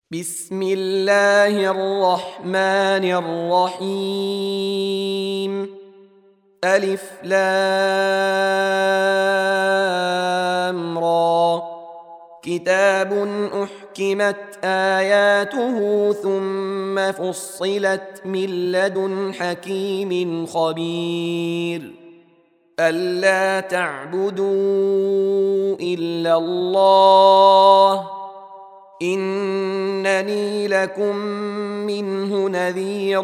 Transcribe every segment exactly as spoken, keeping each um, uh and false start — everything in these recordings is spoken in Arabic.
بسم الله الرحمن الرحيم. ألف لام را. كتاب أحكمت آياته ثم فصلت من لدن حكيم خبير. ألا تعبدوا إلا الله إنني لكم منه نذير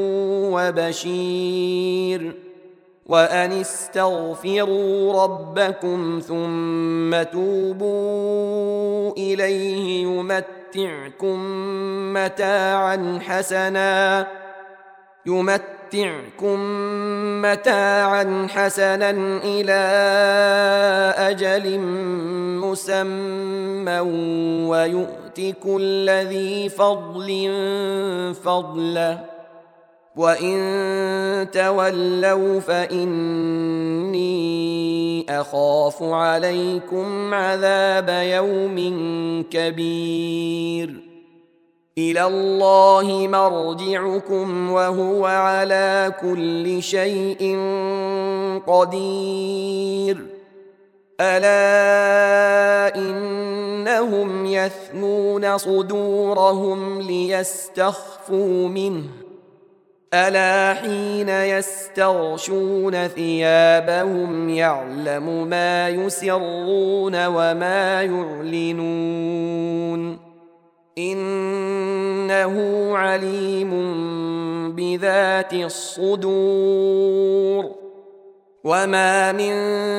وبشير. وأن استغفروا ربكم ثم توبوا إليه يمتعكم متاعا حسنا يمتعكم متاعا حسنا إلى أجل مسمى ويؤت كل ذي فضل فضله وإن تولوا فإني أخاف عليكم عذاب يوم كبير. إلى الله مرجعكم وهو على كل شيء قدير. ألا إنهم يثنون صدورهم ليستخفوا منه ألا حين يستغشون ثيابهم يعلم ما يسرون وما يعلنون إنه عليم بذات الصدور. وما من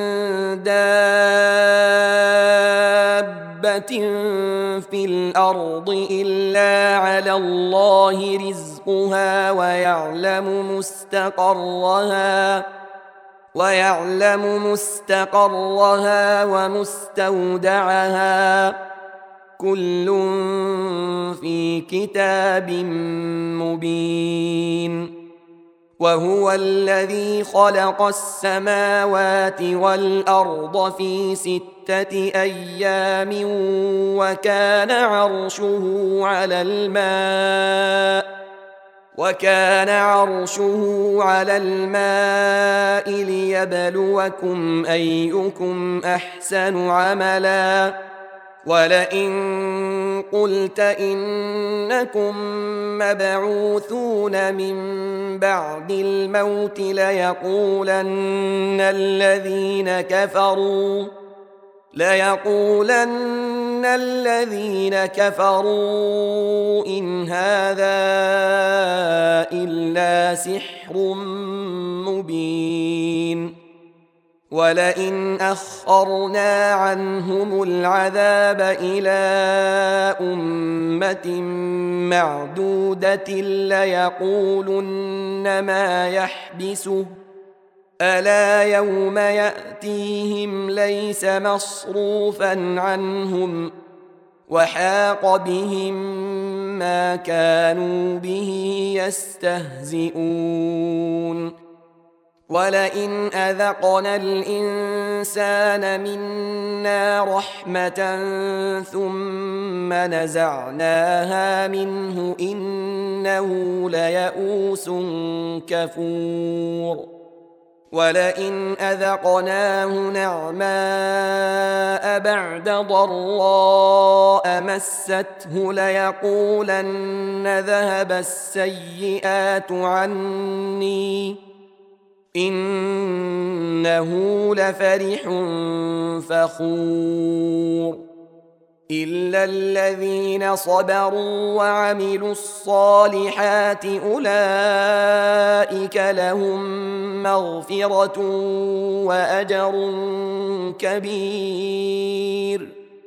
دابة في الأرض إلا على الله رزقها ويعلم مستقرها ويعلم مستقرها ومستودعها كل في كتاب مبين. وهو الذي خلق السماوات والأرض في ستة أيام وكان عرشه على الماء وكان عرشه على الماء ليبلوكم أيكم أحسن عملا. ولئن قلت إنكم مبعوثون من بعد الموت ليقولن الذين كفروا ليقولن الذين كفروا إن هذا إلا سحر مبين. ولئن أخرنا عنهم العذاب إلى أمة معدودة ليقولن ما يحبسه ألا يوم يأتيهم ليس مصروفا عنهم وحاق بهم ما كانوا به يستهزئون. ولئن أذقنا الإنسان منا رحمة ثم نزعناها منه إنه ليئوس كفور. ولئن أذقناه نعماء بعد ضراء مسته ليقولن ذهب السيئات عني إنه لفرح فخور. إلا الذين صبروا وعملوا الصالحات أولئك لهم مغفرة وأجر كبير.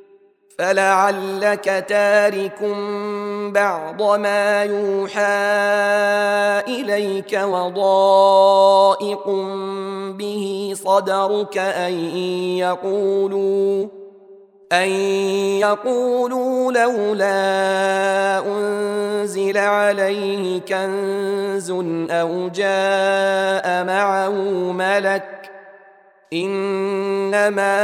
فلعلك تارك بعض ما يوحى إليك وضائق به صدرك أن يقولوا أن يقولوا لولا أنزل عليه كنز أو جاء معه ملك إنما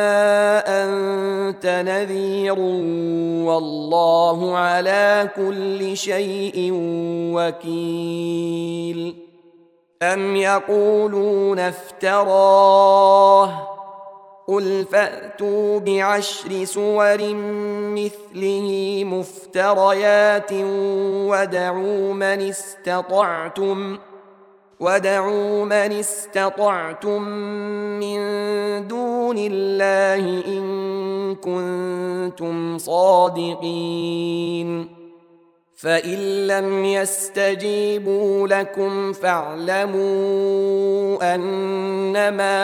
أنت نذير والله على كل شيء وكيل. أم يقولون افتراه قل فأتوا بعشر سور مثله مفتريات وادعوا من استطعتم وادعوا من استطعتم من دون الله إن كنتم صادقين. فإن لم يستجيبوا لكم فاعلموا أنما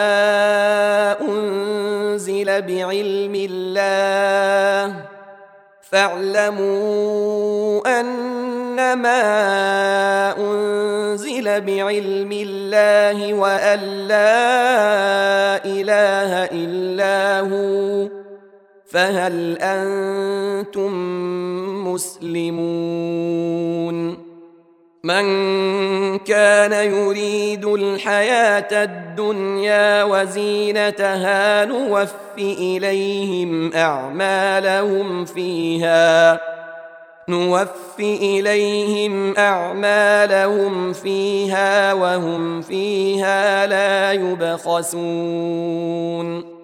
أنزل بعلم الله فاعلموا أنما أنزل بعلم الله وأن لا إله إلا هو فهل أنتم مسلمون؟ من كان يريد الحياة الدنيا وزينتها نوف إليهم أعمالهم فيها نوف إليهم أعمالهم فيها وهم فيها لا يبخسون.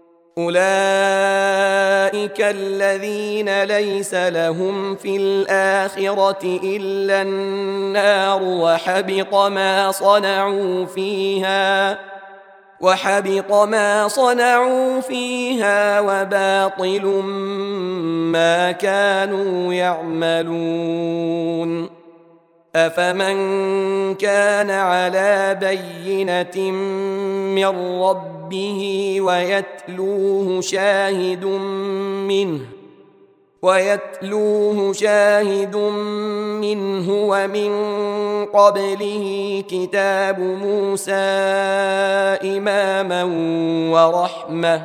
أولئك الذين ليس لهم في الآخرة إلا النار وحبط ما صنعوا فيها وحبط ما صنعوا فيها وباطل ما كانوا يعملون. أفمن كان على بينة من ربه ويتلوه شاهد منه ويتلوه شاهد منه ومن قبله كتاب موسى إماما ورحمة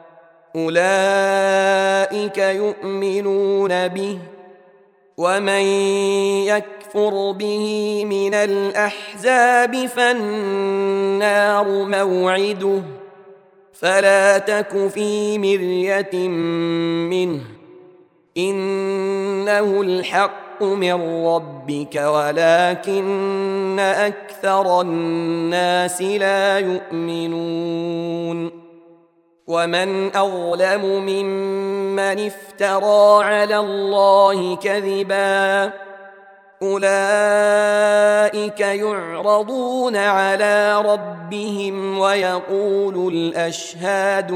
أولئك يؤمنون به ومن يكفر به من الأحزاب فالنار موعده فلا تك في مرية منه إنه الحق من ربك ولكن أكثر الناس لا يؤمنون. ومن أظلم ممن افترى على الله كذبا أولئك يعرضون على ربهم ويقول الأشهاد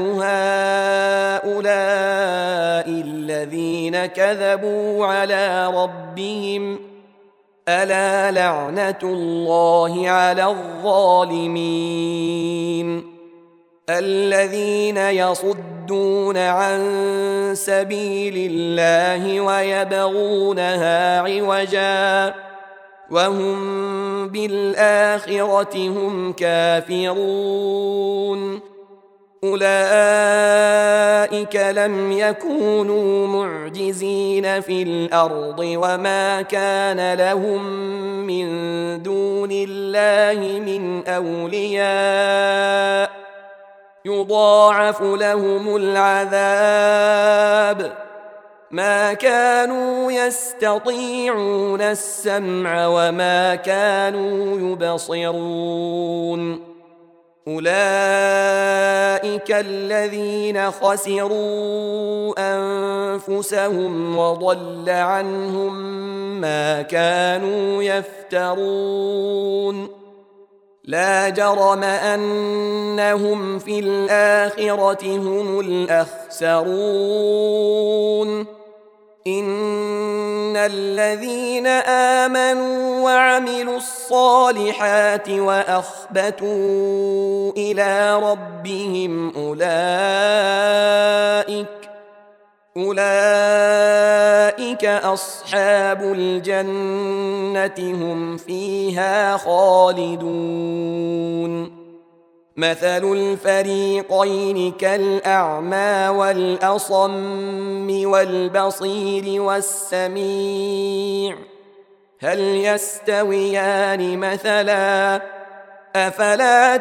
هؤلاء الذين كذبوا على ربهم ألا لعنة الله على الظالمين. الذين يصدون عن سبيل الله ويبغونها عوجا وهم بالآخرة هم كافرون أولئك لم يكونوا معجزين في الأرض وما كان لهم من دون الله من أولياء يضاعف لهم العذاب ما كانوا يستطيعون السمع وما كانوا يبصرون أولئك الذين خسروا أنفسهم وضل عنهم ما كانوا يفترون لا جرم أنهم في الآخرة هم الأخسرون إن الذين آمنوا وعملوا الصالحات وأخبتوا إلى ربهم أولئك أولئك أصحاب الجنة هم فيها خالدون مثل الفريقين كالأعمى والأصم والبصير والسميع هل يستويان مثلا أفلا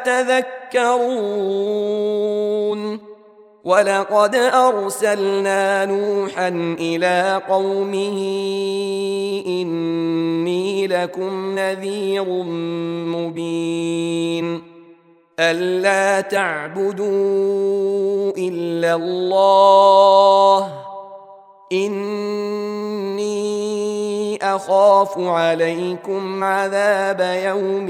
تذكرون ولقد أرسلنا نوحا إلى قومه إني لكم نذير مبين ألا تعبدوا إلا الله إني أخاف عليكم عذاب يوم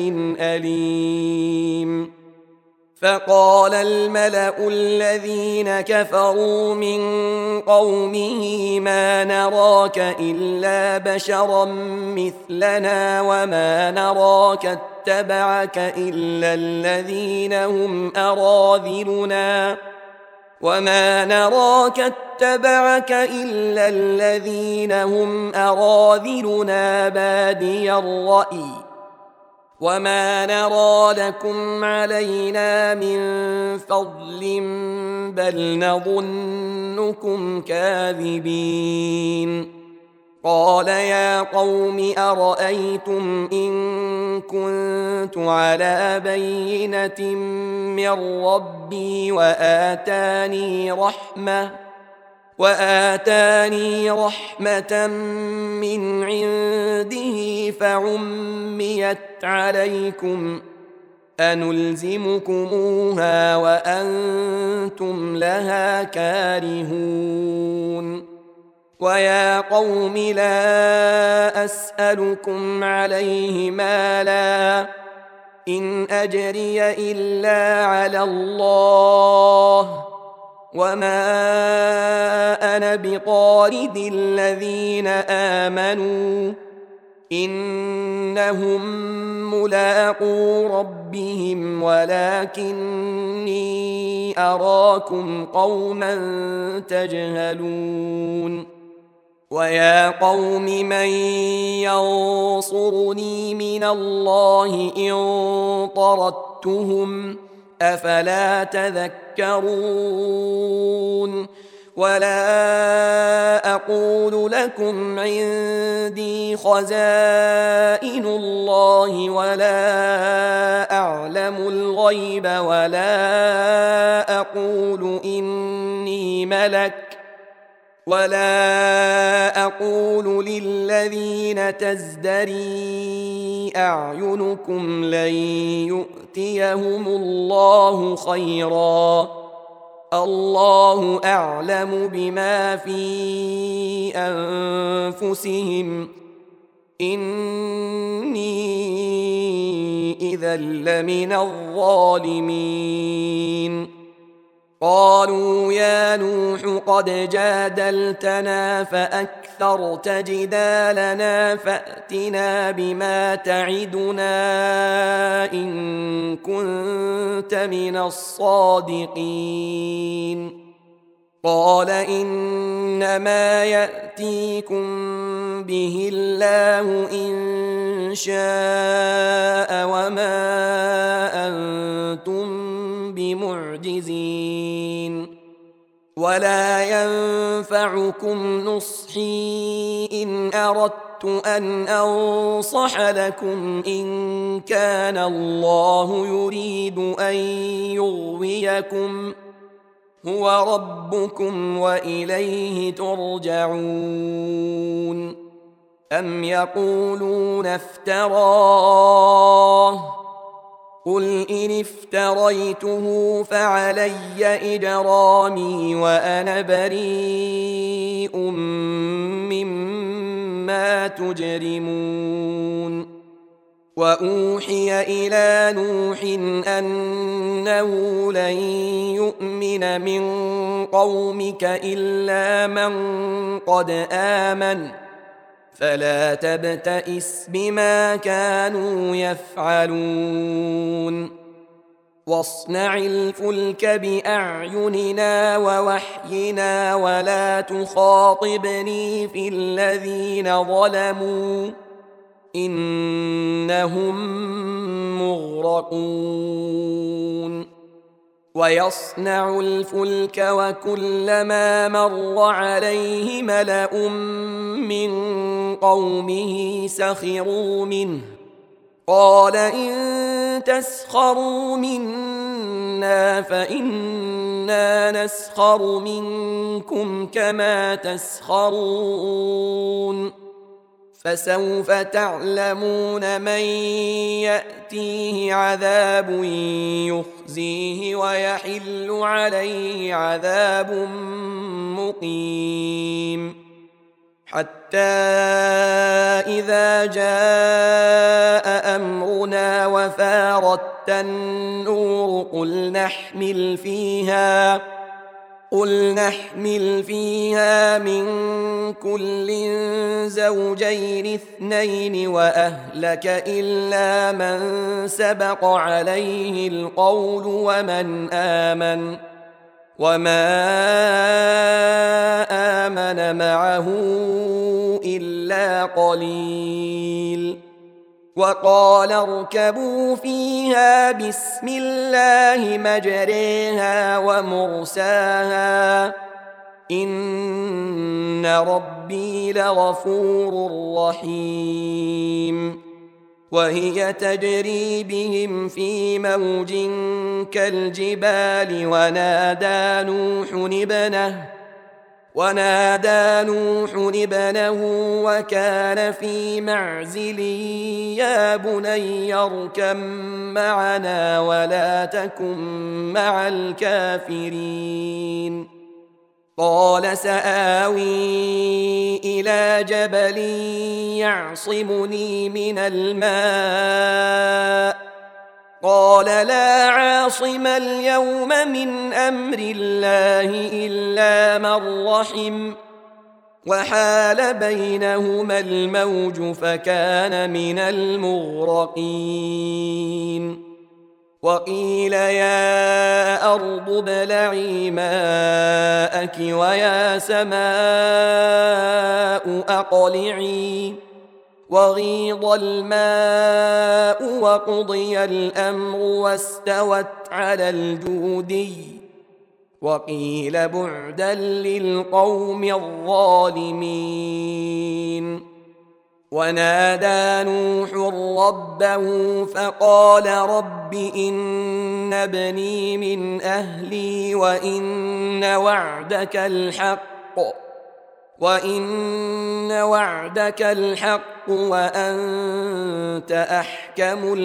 أليم فقال الملأ الذين كفروا من قومه ما نراك إلا بشرا مثلنا وما نراك اتبعك إلا الذين هم أراذلنا وما نراك اتبعك إلا الذين هم أراذلنا بادي الرأي وما نرى لكم علينا من فضل بل نظنكم كاذبين قال يا قوم أرأيتم إن كنت على بينة من ربي وآتاني رحمة وآتاني رحمة من عنده فعميت عليكم أنلزمكموها وأنتم لها كارهون ويا قوم لا أسألكم عليه مالا إن أجري إلا على الله وما أنا بطارد الذين آمنوا إنهم ملاقو ربهم ولكني أراكم قوما تجهلون ويا قوم من ينصرني من الله إن طردتهم أفلا تذكرون ولا أقول لكم عندي خزائن الله ولا أعلم الغيب ولا أقول إني ملك ولا أقول للذين تزدري أعينكم لن يؤتيهم الله خيرا الله أعلم بما في أنفسهم إني إذا لمن الظالمين قالوا يا نوح قد جادلتنا فأكثرت جدالنا فأتنا بما تعدنا إن كنت من الصادقين قال إنما يأتيكم به الله إن شاء وما أنتم بمعجزين ولا ينفعكم نصحي إن أردت أن أنصح لكم إن كان الله يريد أن يغويكم هو ربكم وإليه ترجعون أم يقولون افتراه قل إن افتريته فعلي إجرامي وأنا بريء مما تجرمون وأوحي إلى نوح أنه لن يؤمن من قومك إلا من قد آمن فلا تبتئس بما كانوا يفعلون واصنع الفلك بأعيننا ووحينا ولا تخاطبني في الذين ظلموا إنهم مغرقون ويصنع الفلك وكلما مر عليه ملأ من قومه سخروا منه قال إن تسخروا منا فإنا نسخر منكم كما تسخرون فسوف تعلمون من يأتيه عذاب يخزيه ويحل عليه عذاب مقيم حتى إذا جاء أمرنا وفارت النور قل نحمل فيها قل نحمل فيها من كل زوجين اثنين وأهلك إلا من سبق عليه القول ومن آمن وما آمن معه إلا قليل وقال اركبوا فيها بسم الله مجريها ومرساها إن ربي لغفور رحيم وهي تجري بهم في موج كالجبال ونادى نوح ابنه ونادى نوح ابنه وكان في معزل يا بني اركب معنا ولا تكن مع الكافرين قال سآوي إلى جبل يعصمني من الماء قال لا عاصم اليوم من أمر الله إلا من رحم وحال بينهما الموج فكان من المغرقين وقيل يا أرض ابلعي ماءك ويا سماء أقلعي وغيض الماء وقضي الأمر واستوت على الجودي وقيل بعدا للقوم الظالمين ونادى نوح ربه فقال رب إن ابني من أهلي وإن وعدك الحق وإن وعدك الحق وأنت أحكم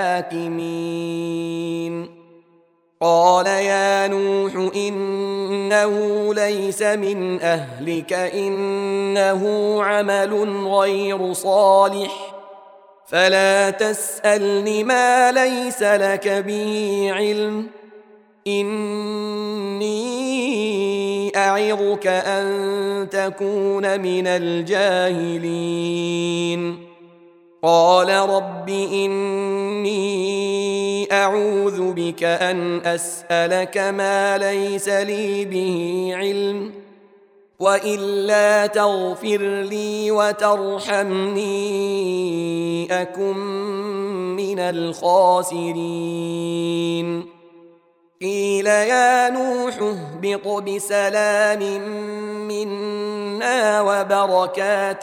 الحاكمين قال يا نوح إنه ليس من أهلك إنه عمل غير صالح فلا تسألني ما ليس لك به علم إني أعظك أن تكون من الجاهلين قال رب إني أعوذ بك أن أسألك ما ليس لي به علم وإلا تغفر لي وترحمني أكن من الخاسرين قيل يا نوح اهبط بسلام منا وبركات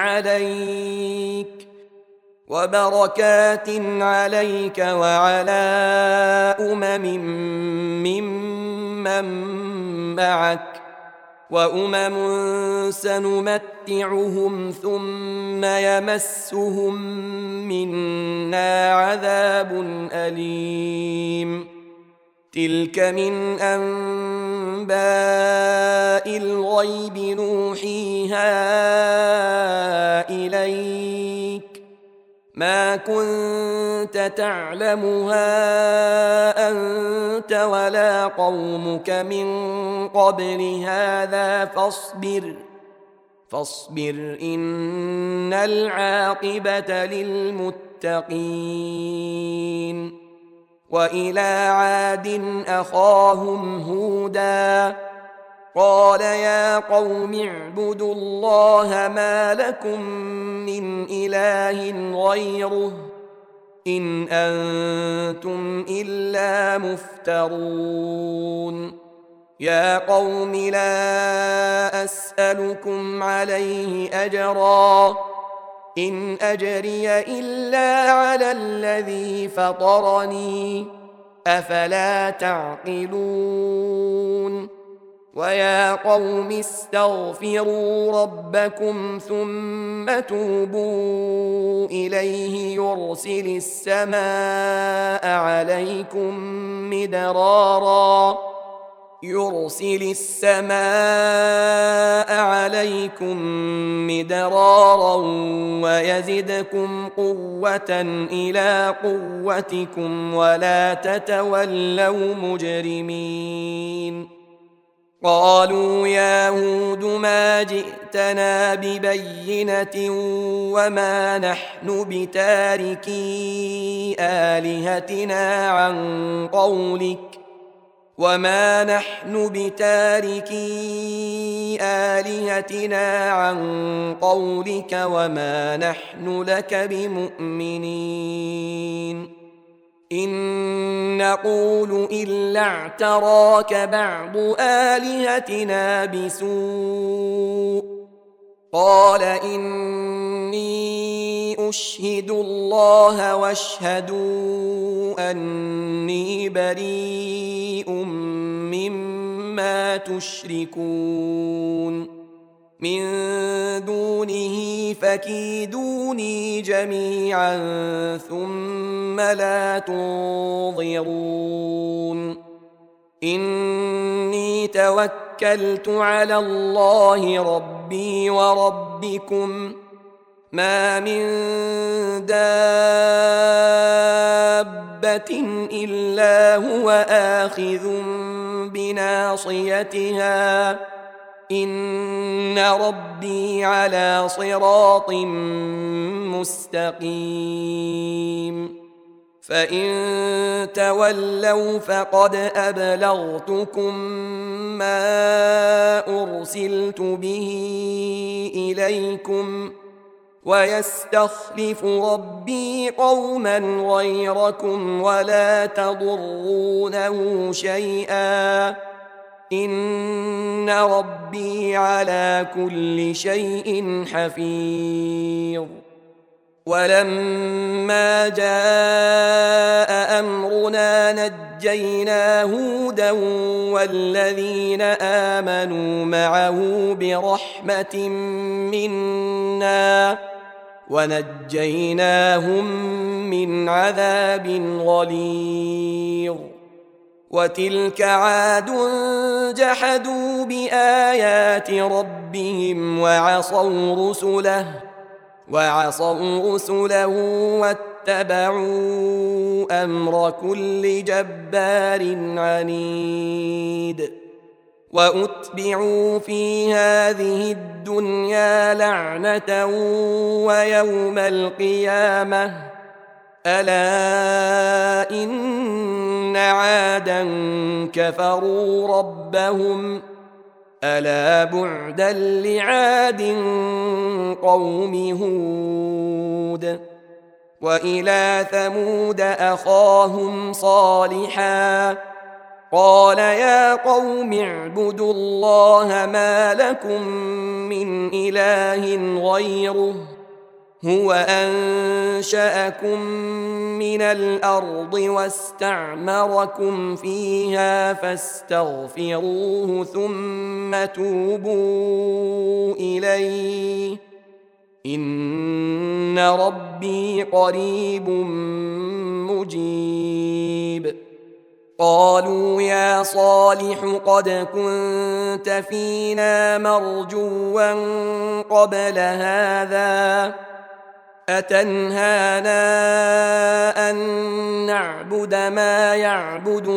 عليك وبركات عليك وعلى أمم ممن معك وأمم سنمتعهم ثم يمسهم منا عذاب أليم تلك من أنباء الغيب نوحيها إليك ما كنت تعلمها أنت ولا قومك من قبل هذا فاصبر فاصبر إن العاقبة للمتقين وإلى عاد أخاهم هودا قال يا قوم اعبدوا الله ما لكم من إله غيره إن أنتم إلا مفترون يا قوم لا أسألكم عليه أجرا إن أجري إلا على الذي فطرني أفلا تعقلون ويا قوم استغفروا ربكم ثم توبوا إليه يرسل السماء عليكم مدرارا يرسل السماء عليكم مدرارا ويزدكم قوة إلى قوتكم ولا تتولوا مجرمين قالوا يا هود ما جئتنا ببينة وما نحن بتاركي آلهتنا عن قولك وما نحن بتاركي آلهتنا عن قولك وما نحن لك بمؤمنين إن نقول إلا اعتراك بعض آلهتنا بسوء قال إني أشهد الله واشهدوا أني بريء مما تشركون من دونه فكيدوني جميعا ثم لا تنظرون إني توكلت على الله ربي وربكم ما من دابة إلا هو آخذ بناصيتها إن ربي على صراط مستقيم فإن تولوا فقد أبلغتكم ما أرسلت به إليكم ويستخلف ربي قوما غيركم ولا تضرونه شيئا إن ربي على كل شيء حفيظ ولما جاء أمرنا نجينا هودا والذين آمنوا معه برحمة منا ونجيناهم من عذاب غليظ وتلك عاد جحدوا بآيات ربهم وعصوا رسله وعصوا رسله واتبعوا أمر كل جبار عنيد وأتبعوا في هذه الدنيا لعنة ويوم القيامة ألا إن عادا كفروا ربهم ألا بعدا لعاد قوم هود وإلى ثمود أخاهم صالحا قال يا قوم اعبدوا الله ما لكم من إله غيره هو أنشأكم من الأرض واستعمركم فيها فاستغفروه ثم توبوا إليه إن ربي قريب مجيب قالوا يا صالح قد كنت فينا مرجوا قبل هذا أتنهانا أن نعبد ما يعبد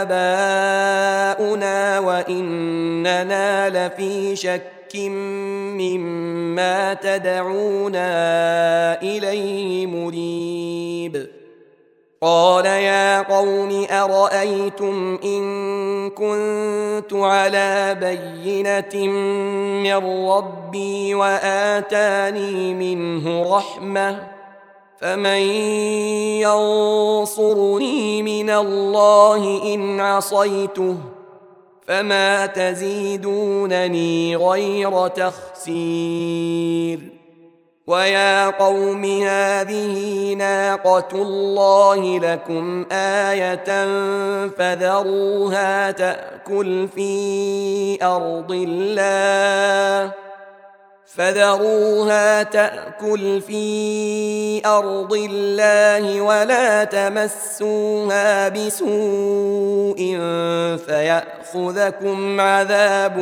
آباؤنا وإننا لفي شك مما تدعونا إليه مريب قال يا قوم أرأيتم إن كنت على بينة من ربي وآتاني منه رحمة فمن ينصرني من الله إن عصيته فما تزيدونني غير تخسير ويا قوم هذه ناقة الله لكم آية فذروها تأكل في أرض الله فذروها تأكل في أرض الله ولا تمسوها بسوء فيأخذكم عذاب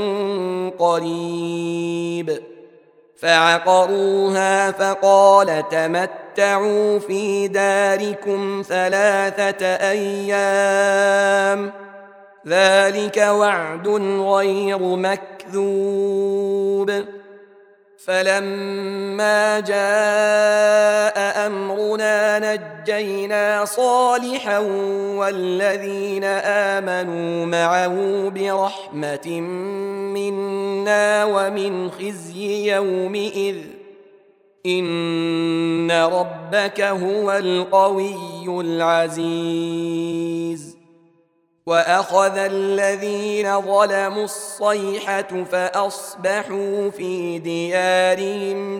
قريب. فعقروها فقال تمتعوا في داركم ثلاثة أيام ذلك وعد غير مكذوب. فلما جاء أمرنا نجينا صالحا والذين آمنوا معه برحمة منا ومن خزي يومئذ إن ربك هو القوي العزيز. وأخذ الذين ظلموا الصيحة فأصبحوا في ديارهم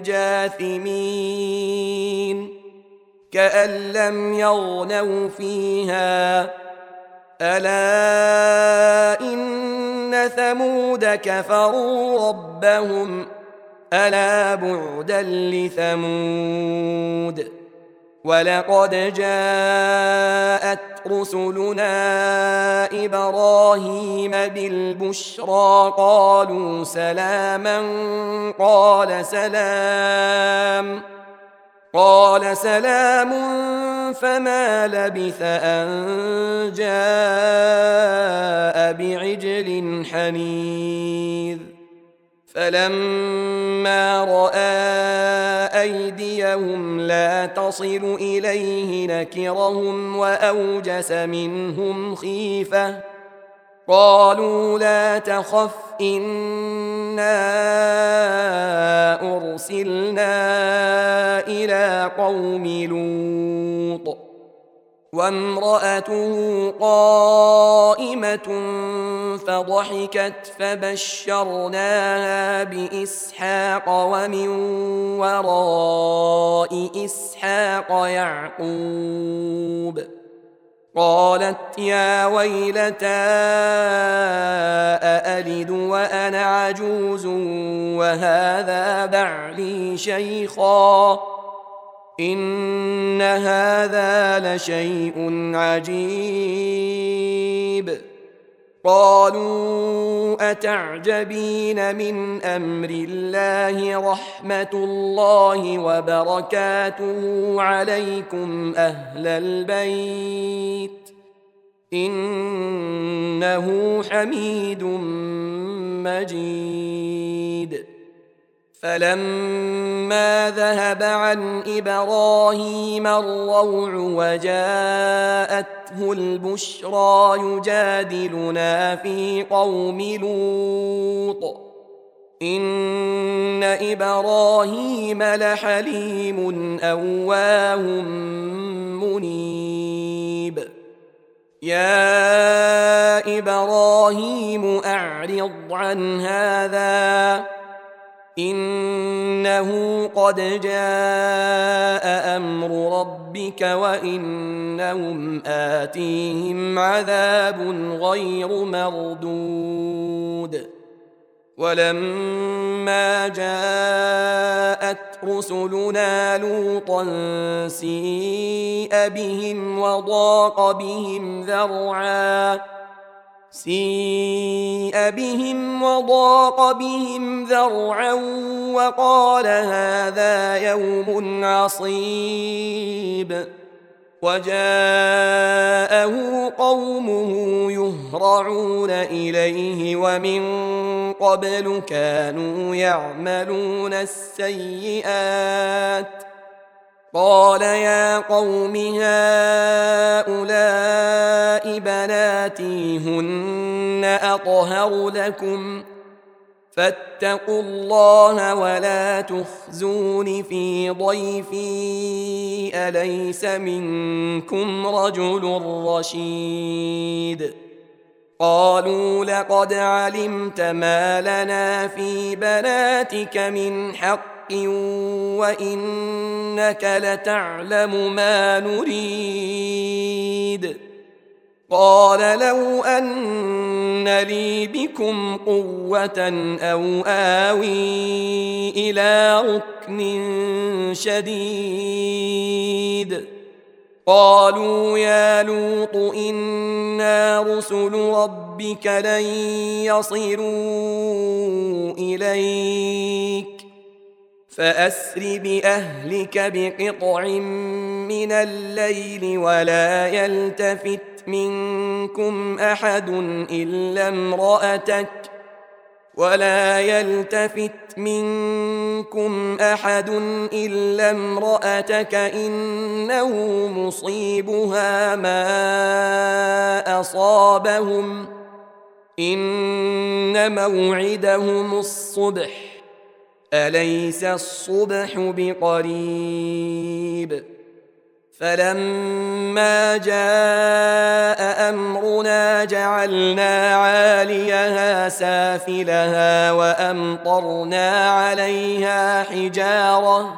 جاثمين كأن لم يغنوا فيها ألا إن ثمود كفروا ربهم ألا بعدا لثمود. ولقد جاءت رسلنا إبراهيم بالبشرى قالوا سلاما قال سلام قال سلام فما لبث أن جاء بعجل حنيذ. فلما رأى أيديهم لا تصل إليه نكرهم وأوجس منهم خيفة قالوا لا تخف إنا أرسلنا إلى قوم لوط وامرأته قائمة فضحكت فبشرناها بإسحاق ومن وراء إسحاق يعقوب. قالت يا ويلتى أألد وأنا عجوز وهذا بعلي شيخا إن هذا لشيء عجيب. قالوا أتعجبين من أمر الله رحمة الله وبركاته عليكم أهل البيت إنه حميد مجيد. فلما ذهب عن إبراهيم الروع وجاءته البشرى يجادلنا في قوم لوط إن إبراهيم لحليم أواه منيب. يا إبراهيم أعرض عن هذا إنه قد جاء أمر ربك وإنهم آتيهم عذاب غير مردود. ولما جاءت رسلنا لوطا سيء بهم وضاق بهم ذرعا سيء بهم وضاق بهم ذرعا وقال هذا يوم عصيب. وجاءه قومه يهرعون إليه ومن قبل كانوا يعملون السيئات قال يا قوم هؤلاء بناتي هن أطهر لكم فاتقوا الله ولا تخزون في ضيفي أليس منكم رجل رشيد. قالوا لقد علمت ما لنا في بناتك من حق وإنك لتعلم ما نريد. قال لو أن لي بكم قوة أو آوي إلى ركن شديد. قالوا يا لوط إنا رسل ربك لن يصلوا إليك فأسر بأهلك بقطع من الليل ولا يلتفت منكم أحد إلا امرأتك ولا يلتفت منكم أحد إلا امرأتك إنه مصيبها ما أصابهم إن موعدهم الصبح أليس الصبح بقريب. فلما جاء أمرنا جعلنا عاليها سافلها وأمطرنا عليها حجارة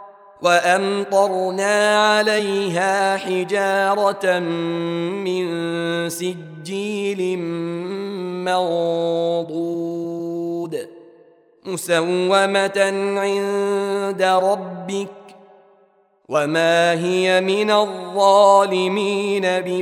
وأمطرنا عليها حجارة من سجيل منضود مسومة عند ربك وما هي من الظالمين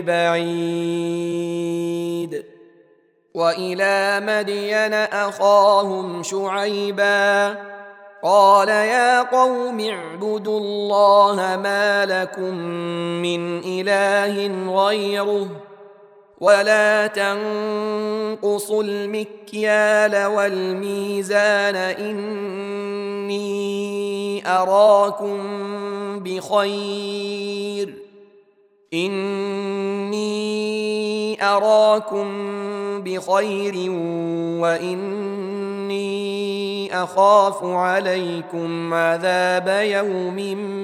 ببعيد. وإلى مدين أخاهم شعيبا قال يا قوم اعبدوا الله ما لكم من إله غيره ولا تنقصوا المكيال والميزان إني أراكم بخير إني أراكم بخير وإني أخاف عليكم عذاب يوم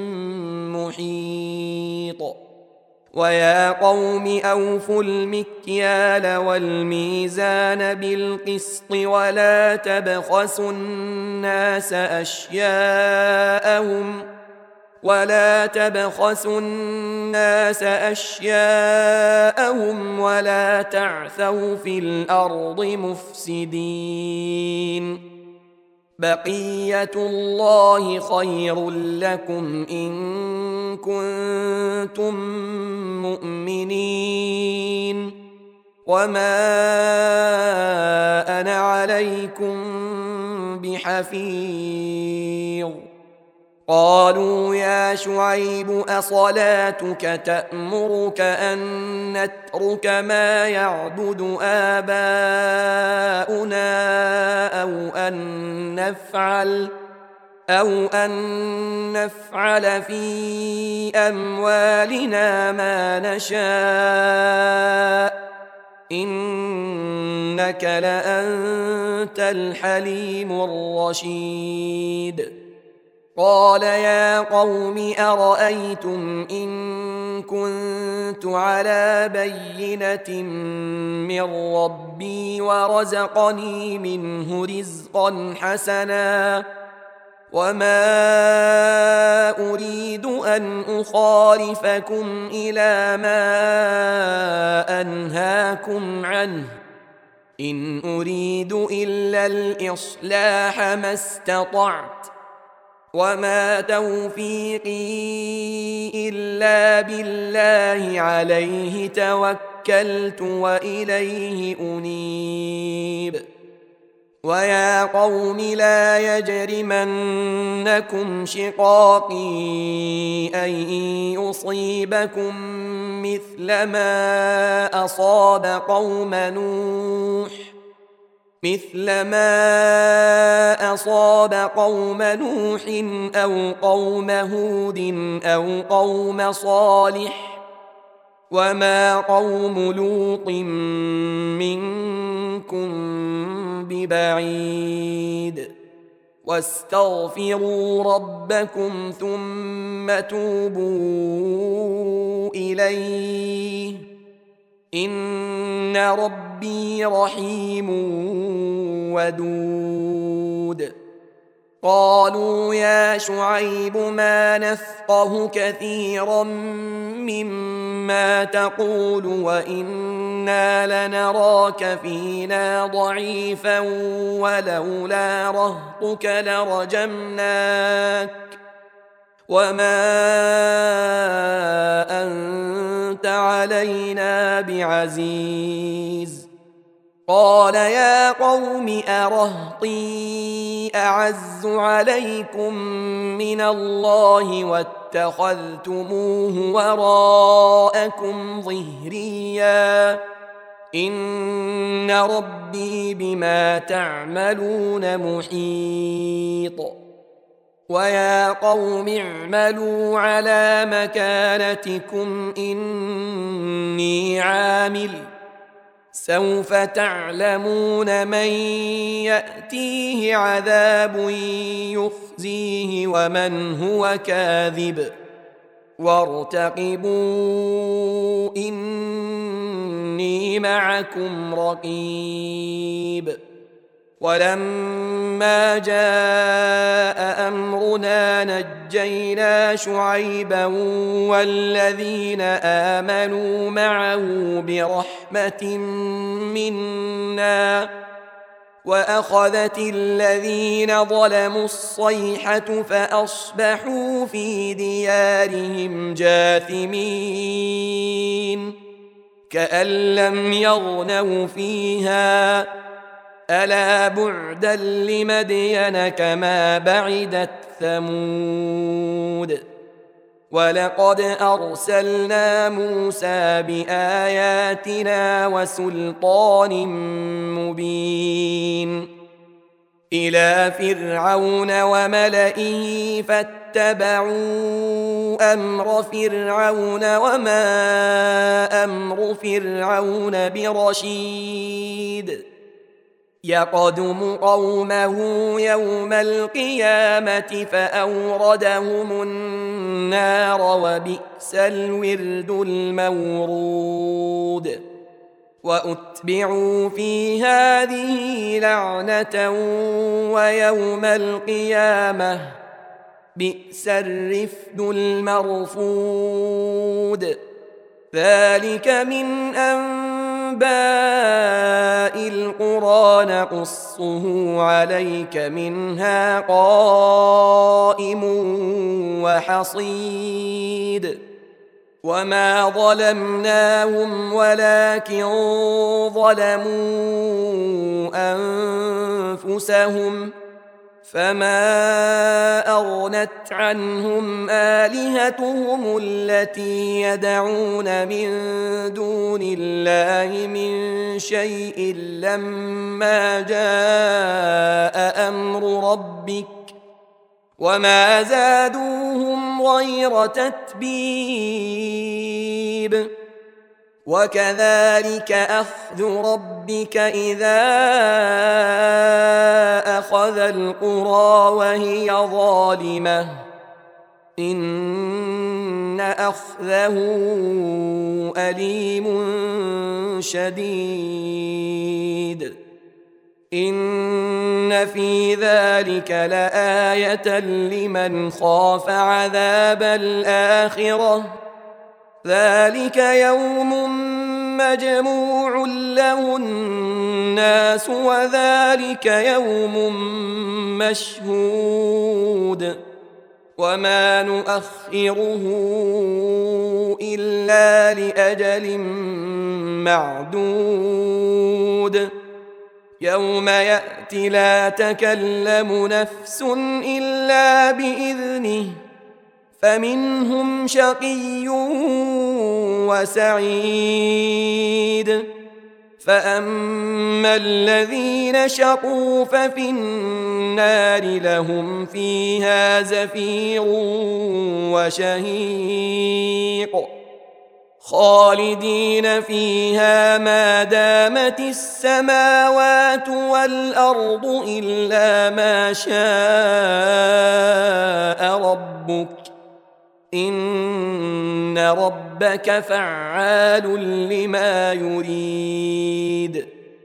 محيط. ويا قوم أوفوا المكيال والميزان بالقسط ولا تبخسوا الناس أشياءهم ولا تبخسوا الناس أشياءهم ولا تعثوا في الأرض مفسدين. بقية الله خير لكم إن كنتم مؤمنين وما أنا عليكم بحفيظ. قالوا يا شعيب أصلاتك تأمرك أن نترك ما يعبد آباؤنا أو أن نفعل أو أن نفعل في أموالنا ما نشاء إنك لأنت الحليم الرشيد. قال يا قوم أرأيتم إن كنت على بينة من ربي ورزقني منه رزقا حسنا وما أريد أن أخالفكم إلى ما أنهاكم عنه إن أريد إلا الإصلاح ما استطعت وما توفيقي إلا بالله عليه توكلت وإليه أنيب. ويا قوم لا يجرمنكم شقاقي أن يصيبكم مثل ما أصاب قوم نوح مثل ما أصاب قوم نوح أو قوم هود أو قوم صالح وما قوم لوط منكم ببعيد. واستغفروا ربكم ثم توبوا إليه إن ربي رحيم ودود. قالوا يا شعيب ما نفقه كثيرا مما تقول وإنا لنراك فينا ضعيفا ولولا رهطك لرجمناك وما أنت علينا بعزيز. قال يا قوم أرهطي أعز عليكم من الله واتخذتموه وراءكم ظهريا إن ربي بما تعملون محيط. ويا قوم اعملوا على مكانتكم إني عامل سوف تعلمون من يأتيه عذاب يخزيه ومن هو كاذب وارتقبوا إني معكم رقيب. ولما جاء أمرنا نجينا شعيبا والذين آمنوا معه برحمة منا وأخذت الذين ظلموا الصيحة فأصبحوا في ديارهم جاثمين كأن لم يغنوا فيها ألا بعدا لمدين كما بعدت ثمود. ولقد أرسلنا موسى بآياتنا وسلطان مبين إلى فرعون وملئه فاتبعوا أمر فرعون وما أمر فرعون برشيد يقدم قومه يوم القيامة فأوردهم النار وبئس الورد المورود. وأتبعوا في هذه لعنة ويوم القيامة بئس الرفد المرفود. ذلك من أنباء القرى نقصه عليك منها قائم وحصيد. وما ظلمناهم ولكن ظلموا أنفسهم فما أغنت عنهم آلهتهم التي يدعون من دون الله من شيء لما جاء أمر ربك وما زادوهم غير تتبيب. وكذلك أخذ ربك إذا أخذ القرى وهي ظالمة إن أخذه أليم شديد. إن في ذلك لآية لمن خاف عذاب الآخرة ذلك يوم مجموع له الناس وذلك يوم مشهود وما نؤخره إلا لأجل معدود. يوم يأتي لا تكلم نفس إلا بإذنه فمنهم شقي وسعيد. فأما الذين شقوا ففي النار لهم فيها زفير وشهيق خالدين فيها ما دامت السماوات والأرض إلا ما شاء ربك إن ربك فعال لما يريد.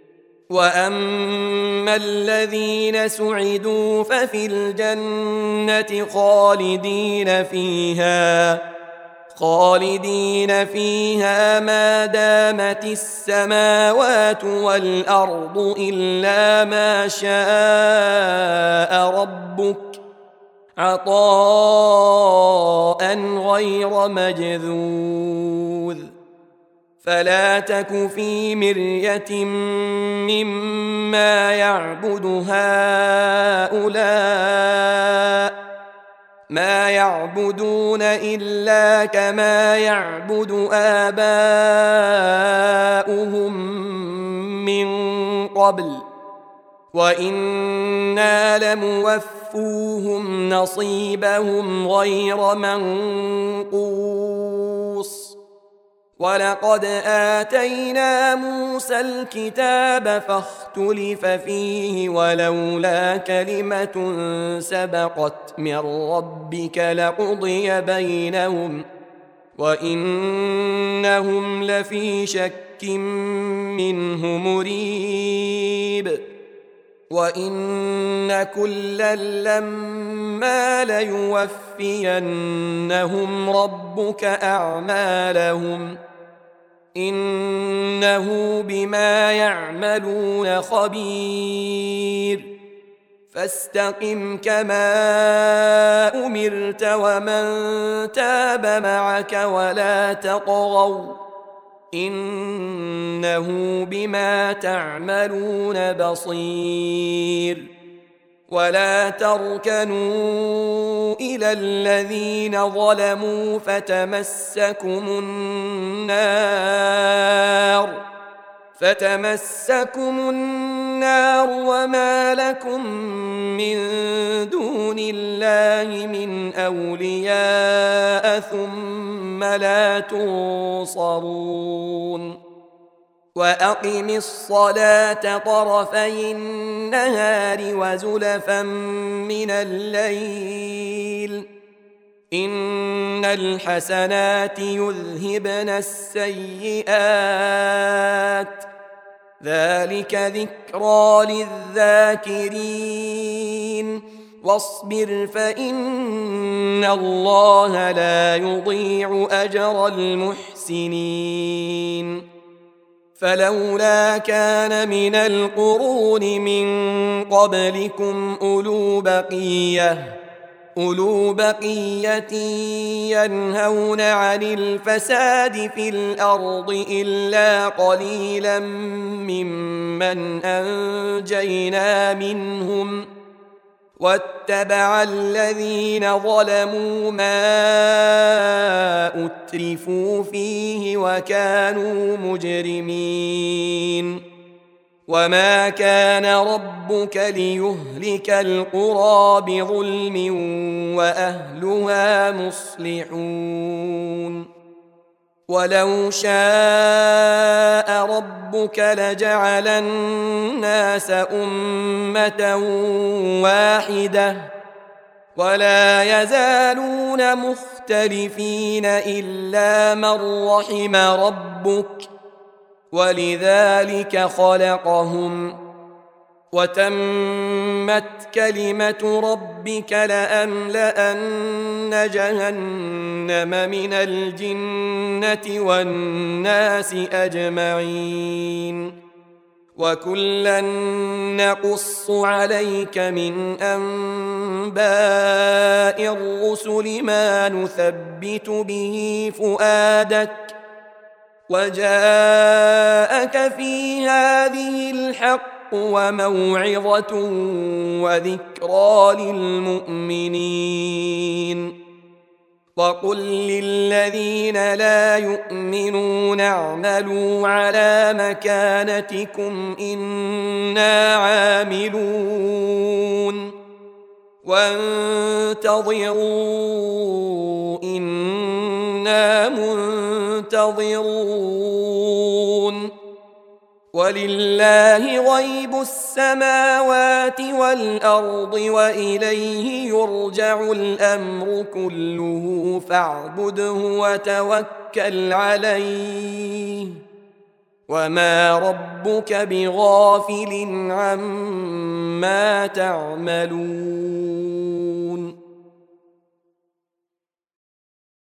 وأما الذين سعدوا ففي الجنة خالدين فيها خالدين فيها ما دامت السماوات والأرض إلا ما شاء ربك عطاء غير مجذوذ. فلا تك في مرية مما يعبد هؤلاء ما يعبدون إلا كما يعبد آباؤهم من قبل وإنا لموفوهم نصيبهم غير منقوص. ولقد آتينا موسى الكتاب فاختلف فيه ولولا كلمة سبقت من ربك لقضي بينهم وإنهم لفي شك منه مريب. وإن كلا لما ليوفينهم ربك أعمالهم إنه بما يعملون خبير. فاستقم كما أمرت ومن تاب معك ولا تطغوا إنه بما تعملون بصير. ولا تركنوا إلى الذين ظلموا فتمسكم النار فتمسكم النار وما لكم من دون الله من أولياء ثم لا تنصرون. وأقم الصلاة طرفي النهار وزلفا من الليل إن الحسنات يذهبن السيئات ذلك ذكرى للذاكرين. واصبر فإن الله لا يضيع أجر المحسنين. فلولا كان من القرون من قبلكم أولو بقية أولو بقية ينهون عن الفساد في الأرض إلا قليلا ممن أنجينا منهم واتبع الذين ظلموا ما أترفوا فيه وكانوا مجرمين. وما كان ربك ليهلك القرى بظلم وأهلها مصلحون. ولو شاء ربك لجعل الناس أمة واحدة ولا يزالون مختلفين إلا من رحم ربك ولذلك خلقهم وتمت كلمة ربك لأملأن جهنم من الجنة والناس أجمعين. وكلا نقص عليك من أنباء الرسل ما نثبت به فؤادك وجاءك في هذه الحق وموعظة وذكرى للمؤمنين. وقل للذين لا يؤمنون اعملوا على مكانتكم إنا عاملون وانتظروا إنا منتظرون ولله غيب السماوات والأرض وإليه يرجع الأمر كله فاعبده وتوكل عليه وما ربك بغافل عما تعملون